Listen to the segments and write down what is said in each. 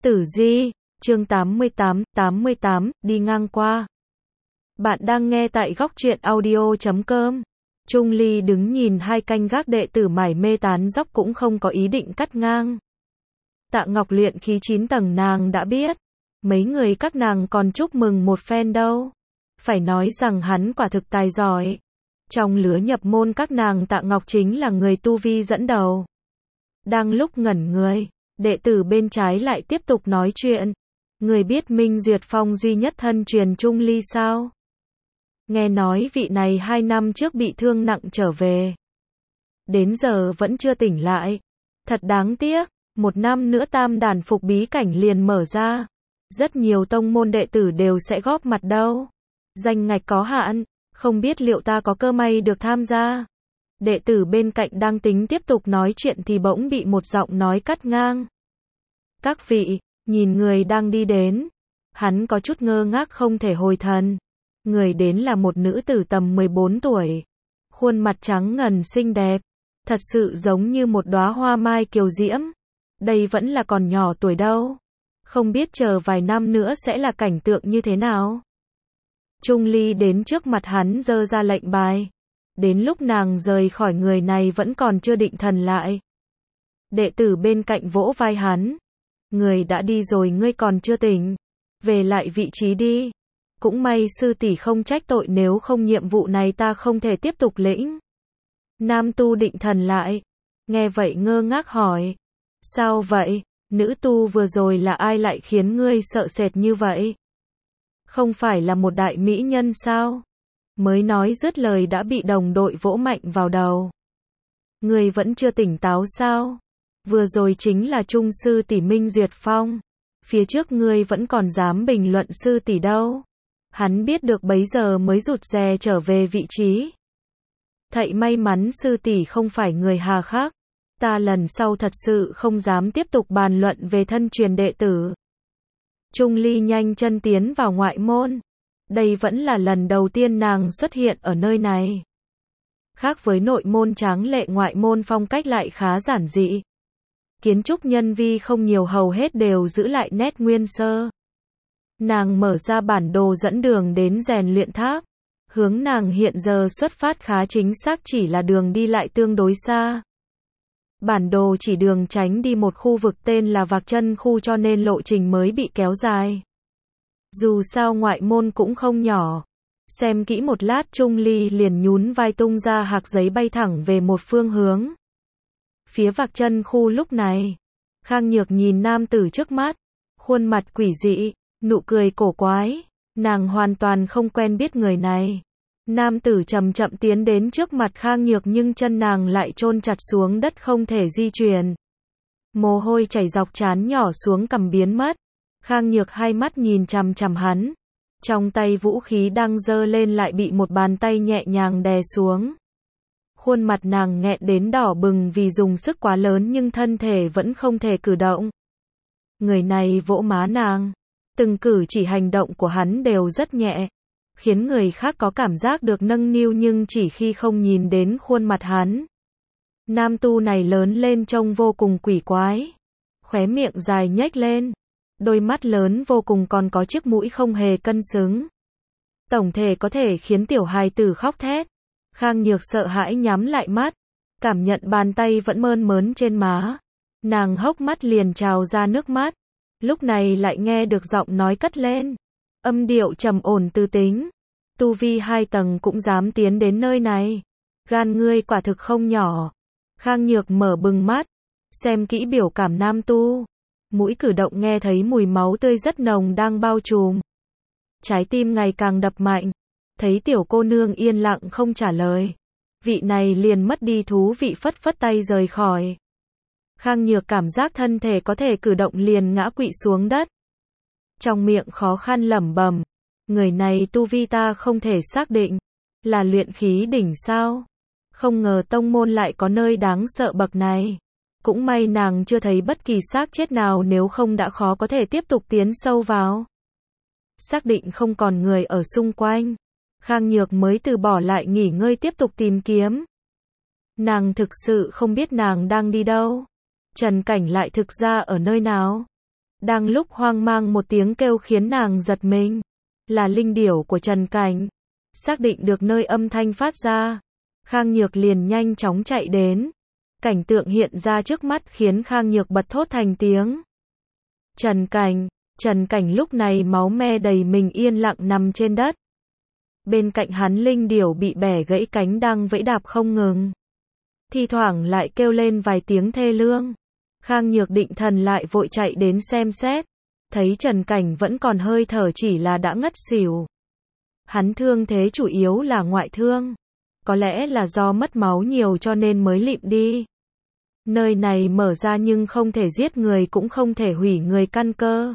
Tử Di, chương 88, đi ngang qua. Bạn đang nghe tại góc truyện audio.com. Trung Ly đứng nhìn hai canh gác đệ tử mải mê tán dóc cũng không có ý định cắt ngang. Tạ Ngọc luyện khí 9 tầng nàng đã biết. Mấy người các nàng còn chúc mừng một phen đâu. Phải nói rằng hắn quả thực tài giỏi. Trong lứa nhập môn các nàng Tạ Ngọc chính là người tu vi dẫn đầu. Đang lúc ngẩn người, đệ tử bên trái lại tiếp tục nói chuyện. Người biết Minh Duyệt Phong duy nhất thân truyền Trung Ly sao? Nghe nói vị này 2 năm trước bị thương nặng trở về. Đến giờ vẫn chưa tỉnh lại. Thật đáng tiếc, 1 năm nữa tam đàn phục bí cảnh liền mở ra. Rất nhiều tông môn đệ tử đều sẽ góp mặt đâu. Danh ngạch có hạn, không biết liệu ta có cơ may được tham gia. Đệ tử bên cạnh đang tính tiếp tục nói chuyện thì bỗng bị một giọng nói cắt ngang. Các vị, nhìn người đang đi đến. Hắn có chút ngơ ngác không thể hồi thần. Người đến là một nữ tử tầm 14 tuổi. Khuôn mặt trắng ngần xinh đẹp. Thật sự giống như một đóa hoa mai kiều diễm. Đây vẫn là còn nhỏ tuổi đâu. Không biết chờ vài năm nữa sẽ là cảnh tượng như thế nào. Trung Ly đến trước mặt hắn giơ ra lệnh bài. Đến lúc nàng rời khỏi người này vẫn còn chưa định thần lại. Đệ tử bên cạnh vỗ vai hắn. Người đã đi rồi ngươi còn chưa tỉnh. Về lại vị trí đi. Cũng may sư tỷ không trách tội nếu không nhiệm vụ này ta không thể tiếp tục lĩnh. Nam tu định thần lại. Nghe vậy ngơ ngác hỏi. Sao vậy? Nữ tu vừa rồi là ai lại khiến ngươi sợ sệt như vậy? Không phải là một đại mỹ nhân sao? Mới nói dứt lời đã bị đồng đội vỗ mạnh vào đầu. Ngươi vẫn chưa tỉnh táo sao? Vừa rồi chính là Trung sư tỷ Minh Duyệt Phong. Phía trước ngươi vẫn còn dám bình luận sư tỷ đâu. Hắn biết được bấy giờ mới rụt rè trở về vị trí. Thảy may mắn sư tỷ không phải người hà khắc. Ta lần sau thật sự không dám tiếp tục bàn luận về thân truyền đệ tử. Trung Ly nhanh chân tiến vào ngoại môn. Đây vẫn là lần đầu tiên nàng xuất hiện ở nơi này. Khác với nội môn tráng lệ, ngoại môn phong cách lại khá giản dị. Kiến trúc nhân vi không nhiều, hầu hết đều giữ lại nét nguyên sơ. Nàng mở ra bản đồ dẫn đường đến rèn luyện tháp. Hướng nàng hiện giờ xuất phát khá chính xác, chỉ là đường đi lại tương đối xa. Bản đồ chỉ đường tránh đi một khu vực tên là Vạc Chân khu cho nên lộ trình mới bị kéo dài. Dù sao ngoại môn cũng không nhỏ. Xem kỹ một lát Trung Ly liền nhún vai tung ra hạc giấy bay thẳng về một phương hướng. Phía Vạc Chân khu lúc này, Khang Nhược nhìn nam tử trước mắt, khuôn mặt quỷ dị, nụ cười cổ quái, nàng hoàn toàn không quen biết người này. Nam tử chậm chậm tiến đến trước mặt Khang Nhược nhưng chân nàng lại chôn chặt xuống đất không thể di chuyển. Mồ hôi chảy dọc trán nhỏ xuống cằm biến mất. Khang Nhược hai mắt nhìn chằm chằm hắn. Trong tay vũ khí đang giơ lên lại bị một bàn tay nhẹ nhàng đè xuống. Khuôn mặt nàng nghẹn đến đỏ bừng vì dùng sức quá lớn nhưng thân thể vẫn không thể cử động. Người này vỗ má nàng. Từng cử chỉ hành động của hắn đều rất nhẹ, khiến người khác có cảm giác được nâng niu nhưng chỉ khi không nhìn đến khuôn mặt hắn. Nam tu này lớn lên trông vô cùng quỷ quái. Khóe miệng dài nhếch lên. Đôi mắt lớn vô cùng còn có chiếc mũi không hề cân xứng. Tổng thể có thể khiến tiểu hài tử khóc thét. Khang Nhược sợ hãi nhắm lại mắt. Cảm nhận bàn tay vẫn mơn mớn trên má. Nàng hốc mắt liền trào ra nước mắt. Lúc này lại nghe được giọng nói cất lên. Âm điệu trầm ổn tư tính. Tu vi 2 tầng cũng dám tiến đến nơi này. Gan ngươi quả thực không nhỏ. Khang Nhược mở bừng mắt. Xem kỹ biểu cảm nam tu. Mũi cử động nghe thấy mùi máu tươi rất nồng đang bao trùm. Trái tim ngày càng đập mạnh. Thấy tiểu cô nương yên lặng không trả lời. Vị này liền mất đi thú vị phất phất tay rời khỏi. Khang Nhược cảm giác thân thể có thể cử động liền ngã quỵ xuống đất. Trong miệng khó khăn lẩm bẩm. Người này tu vi ta không thể xác định. Là luyện khí đỉnh sao? Không ngờ tông môn lại có nơi đáng sợ bậc này. Cũng may nàng chưa thấy bất kỳ xác chết nào, nếu không đã khó có thể tiếp tục tiến sâu vào. Xác định không còn người ở xung quanh. Khang Nhược mới từ bỏ lại nghỉ ngơi tiếp tục tìm kiếm. Nàng thực sự không biết nàng đang đi đâu. Trần Cảnh lại thực ra ở nơi nào. Đang lúc hoang mang một tiếng kêu khiến nàng giật mình. Là linh điểu của Trần Cảnh. Xác định được nơi âm thanh phát ra. Khang Nhược liền nhanh chóng chạy đến. Cảnh tượng hiện ra trước mắt khiến Khang Nhược bật thốt thành tiếng. Trần Cảnh lúc này máu me đầy mình yên lặng nằm trên đất. Bên cạnh hắn linh điểu bị bẻ gãy cánh đang vẫy đạp không ngừng. Thi thoảng lại kêu lên vài tiếng thê lương. Khang Nhược định thần lại vội chạy đến xem xét. Thấy Trần Cảnh vẫn còn hơi thở chỉ là đã ngất xỉu. Hắn thương thế chủ yếu là ngoại thương. Có lẽ là do mất máu nhiều cho nên mới lịm đi. Nơi này mở ra nhưng không thể giết người cũng không thể hủy người căn cơ.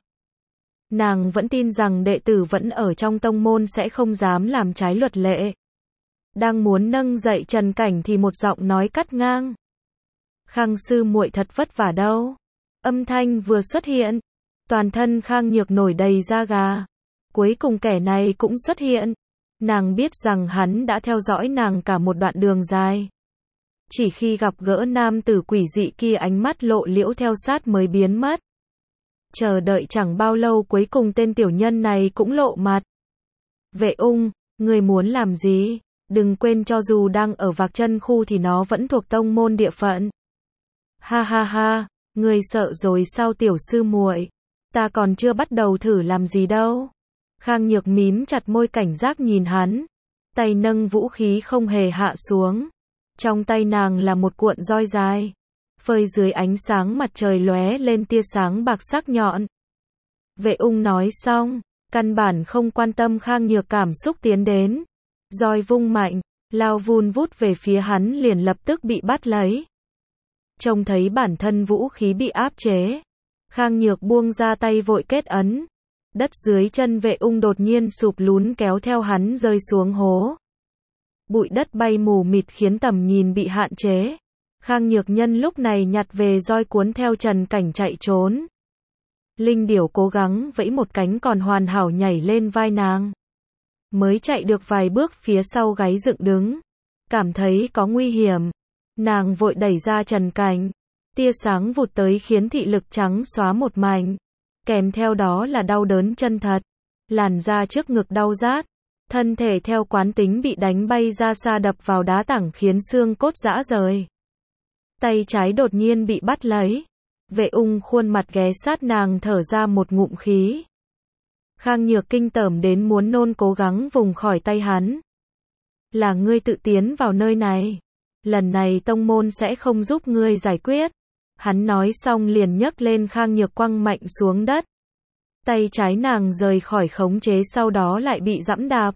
Nàng vẫn tin rằng đệ tử vẫn ở trong tông môn sẽ không dám làm trái luật lệ. Đang muốn nâng dậy Trần Cảnh thì một giọng nói cắt ngang. Khang sư muội thật vất vả đâu. Âm thanh vừa xuất hiện, toàn thân Khang Nhược nổi đầy da gà. Cuối cùng kẻ này cũng xuất hiện. Nàng biết rằng hắn đã theo dõi nàng cả một đoạn đường dài. Chỉ khi gặp gỡ nam tử quỷ dị kia ánh mắt lộ liễu theo sát mới biến mất. Chờ đợi chẳng bao lâu cuối cùng tên tiểu nhân này cũng lộ mặt. Vệ Ung, ngươi muốn làm gì? Đừng quên cho dù đang ở Vạc Chân khu thì nó vẫn thuộc tông môn địa phận. Ha ha ha, ngươi sợ rồi sao tiểu sư muội? Ta còn chưa bắt đầu thử làm gì đâu. Khang Nhược mím chặt môi cảnh giác nhìn hắn. Tay nâng vũ khí không hề hạ xuống. Trong tay nàng là một cuộn roi dài. Phơi dưới ánh sáng mặt trời lóe lên tia sáng bạc sắc nhọn. Vệ Ung nói xong, căn bản không quan tâm Khang Nhược cảm xúc tiến đến. Roi vung mạnh, lao vun vút về phía hắn liền lập tức bị bắt lấy. Trông thấy bản thân vũ khí bị áp chế. Khang Nhược buông ra tay vội kết ấn. Đất dưới chân Vệ Ung đột nhiên sụp lún kéo theo hắn rơi xuống hố. Bụi đất bay mù mịt khiến tầm nhìn bị hạn chế. Khang Nhược nhân lúc này nhặt về roi cuốn theo Trần Cảnh chạy trốn. Linh điểu cố gắng vẫy một cánh còn hoàn hảo nhảy lên vai nàng. Mới chạy được vài bước phía sau gáy dựng đứng. Cảm thấy có nguy hiểm. Nàng vội đẩy ra Trần Cảnh. Tia sáng vụt tới khiến thị lực trắng xóa một mảnh. Kèm theo đó là đau đớn chân thật. Làn da trước ngực đau rát. Thân thể theo quán tính bị đánh bay ra xa đập vào đá tảng khiến xương cốt rã rời. Tay trái đột nhiên bị bắt lấy. Vệ Ung khuôn mặt ghé sát nàng thở ra một ngụm khí. Khang Nhược kinh tởm đến muốn nôn cố gắng vùng khỏi tay hắn. Là ngươi tự tiến vào nơi này. Lần này tông môn sẽ không giúp ngươi giải quyết. Hắn nói xong liền nhấc lên Khang Nhược quăng mạnh xuống đất. Tay trái nàng rời khỏi khống chế sau đó lại bị giẫm đạp.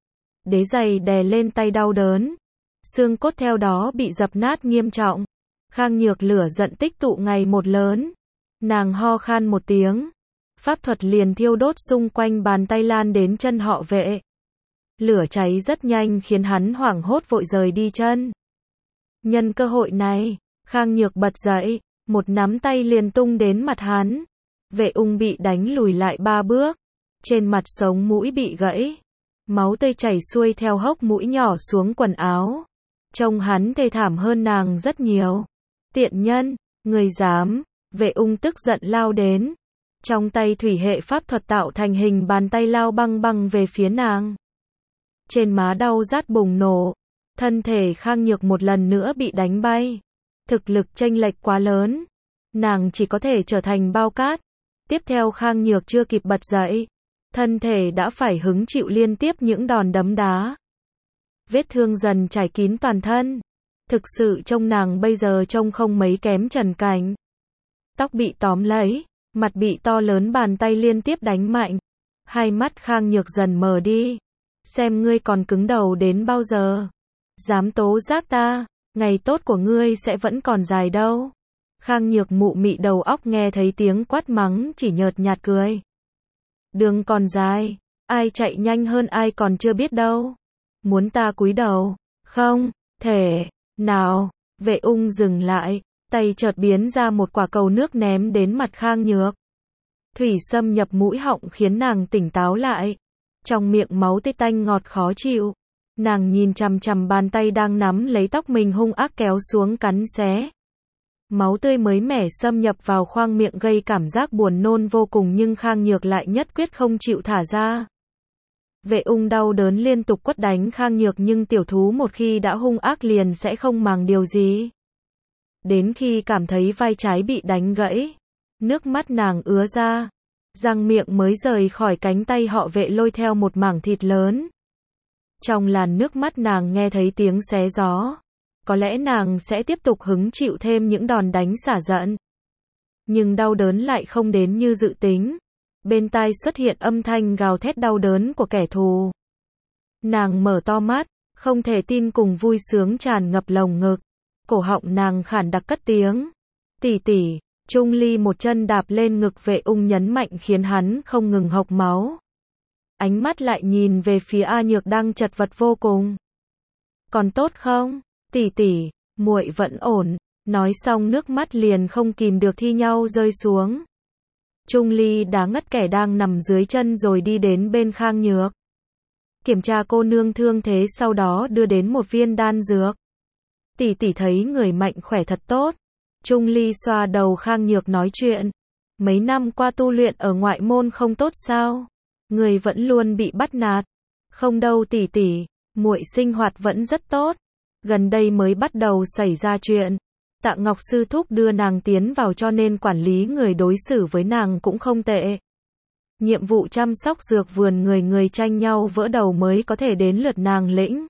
Đế giày đè lên tay đau đớn. Xương cốt theo đó bị dập nát nghiêm trọng. Khang Nhược lửa giận tích tụ ngày một lớn. Nàng ho khan một tiếng. Pháp thuật liền thiêu đốt xung quanh bàn tay lan đến chân họ Vệ. Lửa cháy rất nhanh khiến hắn hoảng hốt vội rời đi chân. Nhân cơ hội này, Khang Nhược bật dậy, một nắm tay liền tung đến mặt hắn. Vệ Ung bị đánh lùi lại 3 bước. Trên mặt sống mũi bị gãy. Máu tươi chảy xuôi theo hốc mũi nhỏ xuống quần áo. Trông hắn thê thảm hơn nàng rất nhiều. Tiện nhân, người dám. Vệ Ung tức giận lao đến. Trong tay thủy hệ pháp thuật tạo thành hình bàn tay lao băng băng về phía nàng. Trên má đau rát bùng nổ. Thân thể Khang Nhược một lần nữa bị đánh bay. Thực lực chênh lệch quá lớn. Nàng chỉ có thể trở thành bao cát. Tiếp theo Khang Nhược chưa kịp bật dậy. Thân thể đã phải hứng chịu liên tiếp những đòn đấm đá. Vết thương dần trải kín toàn thân. Thực sự trông nàng bây giờ trông không mấy kém Trần Cảnh. Tóc bị tóm lấy. Mặt bị to lớn bàn tay liên tiếp đánh mạnh. Hai mắt Khang Nhược dần mờ đi. Xem ngươi còn cứng đầu đến bao giờ. Dám tố giác ta. Ngày tốt của ngươi sẽ vẫn còn dài đâu. Khang Nhược mụ mị đầu óc nghe thấy tiếng quát mắng chỉ nhợt nhạt cười. Đường còn dài. Ai chạy nhanh hơn ai còn chưa biết đâu. Muốn ta cúi đầu. Không thể nào. Vệ Ung dừng lại. Tay chợt biến ra một quả cầu nước ném đến mặt Khang Nhược. Thủy xâm nhập mũi họng khiến nàng tỉnh táo lại. Trong miệng máu tươi tanh ngọt khó chịu. Nàng nhìn chằm chằm bàn tay đang nắm lấy tóc mình hung ác kéo xuống cắn xé. Máu tươi mới mẻ xâm nhập vào khoang miệng gây cảm giác buồn nôn vô cùng nhưng Khang Nhược lại nhất quyết không chịu thả ra. Vệ Ung đau đớn liên tục quất đánh Khang Nhược nhưng tiểu thú một khi đã hung ác liền sẽ không màng điều gì. Đến khi cảm thấy vai trái bị đánh gãy, nước mắt nàng ứa ra, răng miệng mới rời khỏi cánh tay họ Vệ lôi theo một mảng thịt lớn. Trong làn nước mắt nàng nghe thấy tiếng xé gió. Có lẽ nàng sẽ tiếp tục hứng chịu thêm những đòn đánh xả giận. Nhưng đau đớn lại không đến như dự tính. Bên tai xuất hiện âm thanh gào thét đau đớn của kẻ thù. Nàng mở to mắt, không thể tin cùng vui sướng tràn ngập lồng ngực. Cổ họng nàng khản đặc cất tiếng. Tỷ tỷ. Trung Ly một chân đạp lên ngực Vệ Ung nhấn mạnh khiến hắn không ngừng hộc máu. Ánh mắt lại nhìn về phía A Nhược đang chật vật vô cùng. Còn tốt không? Tỷ tỷ, muội vẫn ổn. Nói xong nước mắt liền không kìm được thi nhau rơi xuống. Trung Ly đá ngất kẻ đang nằm dưới chân rồi đi đến bên Khang Nhược. Kiểm tra cô nương thương thế sau đó đưa đến một viên đan dược. Tỷ tỷ thấy người mạnh khỏe thật tốt. Trung Ly xoa đầu Khang Nhược nói chuyện. Mấy năm qua tu luyện ở ngoại môn không tốt sao? Người vẫn luôn bị bắt nạt. Không đâu tỷ tỷ, muội sinh hoạt vẫn rất tốt. Gần đây mới bắt đầu xảy ra chuyện. Tạ Ngọc sư thúc đưa nàng tiến vào cho nên quản lý người đối xử với nàng cũng không tệ. Nhiệm vụ chăm sóc dược vườn người tranh nhau vỡ đầu mới có thể đến lượt nàng lĩnh.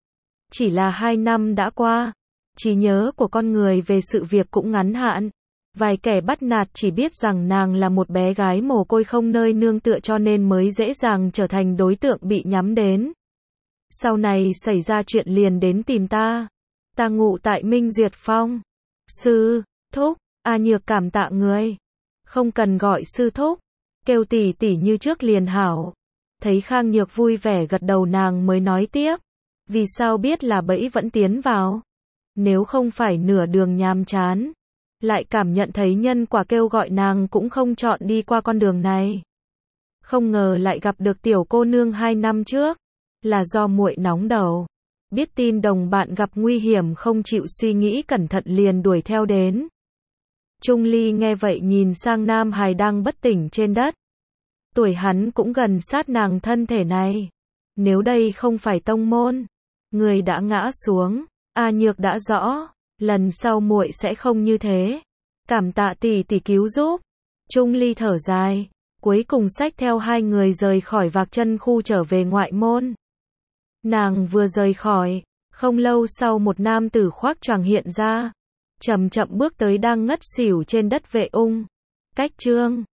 Chỉ là 2 năm đã qua, trí nhớ của con người về sự việc cũng ngắn hạn. Vài kẻ bắt nạt chỉ biết rằng nàng là một bé gái mồ côi không nơi nương tựa cho nên mới dễ dàng trở thành đối tượng bị nhắm đến. Sau này xảy ra chuyện liền đến tìm ta. Ta ngụ tại Minh Duyệt Phong. Sư thúc, A Nhược cảm tạ người. Không cần gọi sư thúc, kêu tỷ tỷ như trước liền hảo. Thấy Khang Nhược vui vẻ gật đầu nàng mới nói tiếp. Vì sao biết là bẫy vẫn tiến vào? Nếu không phải nửa đường nhàm chán, lại cảm nhận thấy nhân quả kêu gọi nàng cũng không chọn đi qua con đường này. Không ngờ lại gặp được tiểu cô nương 2 năm trước. Là do muội nóng đầu. Biết tin đồng bạn gặp nguy hiểm không chịu suy nghĩ cẩn thận liền đuổi theo đến. Trung Ly nghe vậy nhìn sang Nam Hải đang bất tỉnh trên đất. Tuổi hắn cũng gần sát nàng thân thể này. Nếu đây không phải tông môn, người đã ngã xuống. A Nhược đã rõ, lần sau muội sẽ không như thế. Cảm tạ tỷ tỷ cứu giúp. Trung Ly thở dài, cuối cùng xách theo 2 người rời khỏi Vạc Chân khu trở về ngoại môn. Nàng vừa rời khỏi, không lâu sau một nam tử khoác choàng hiện ra, chậm chậm bước tới đang ngất xỉu trên đất Vệ Ung. Cách chương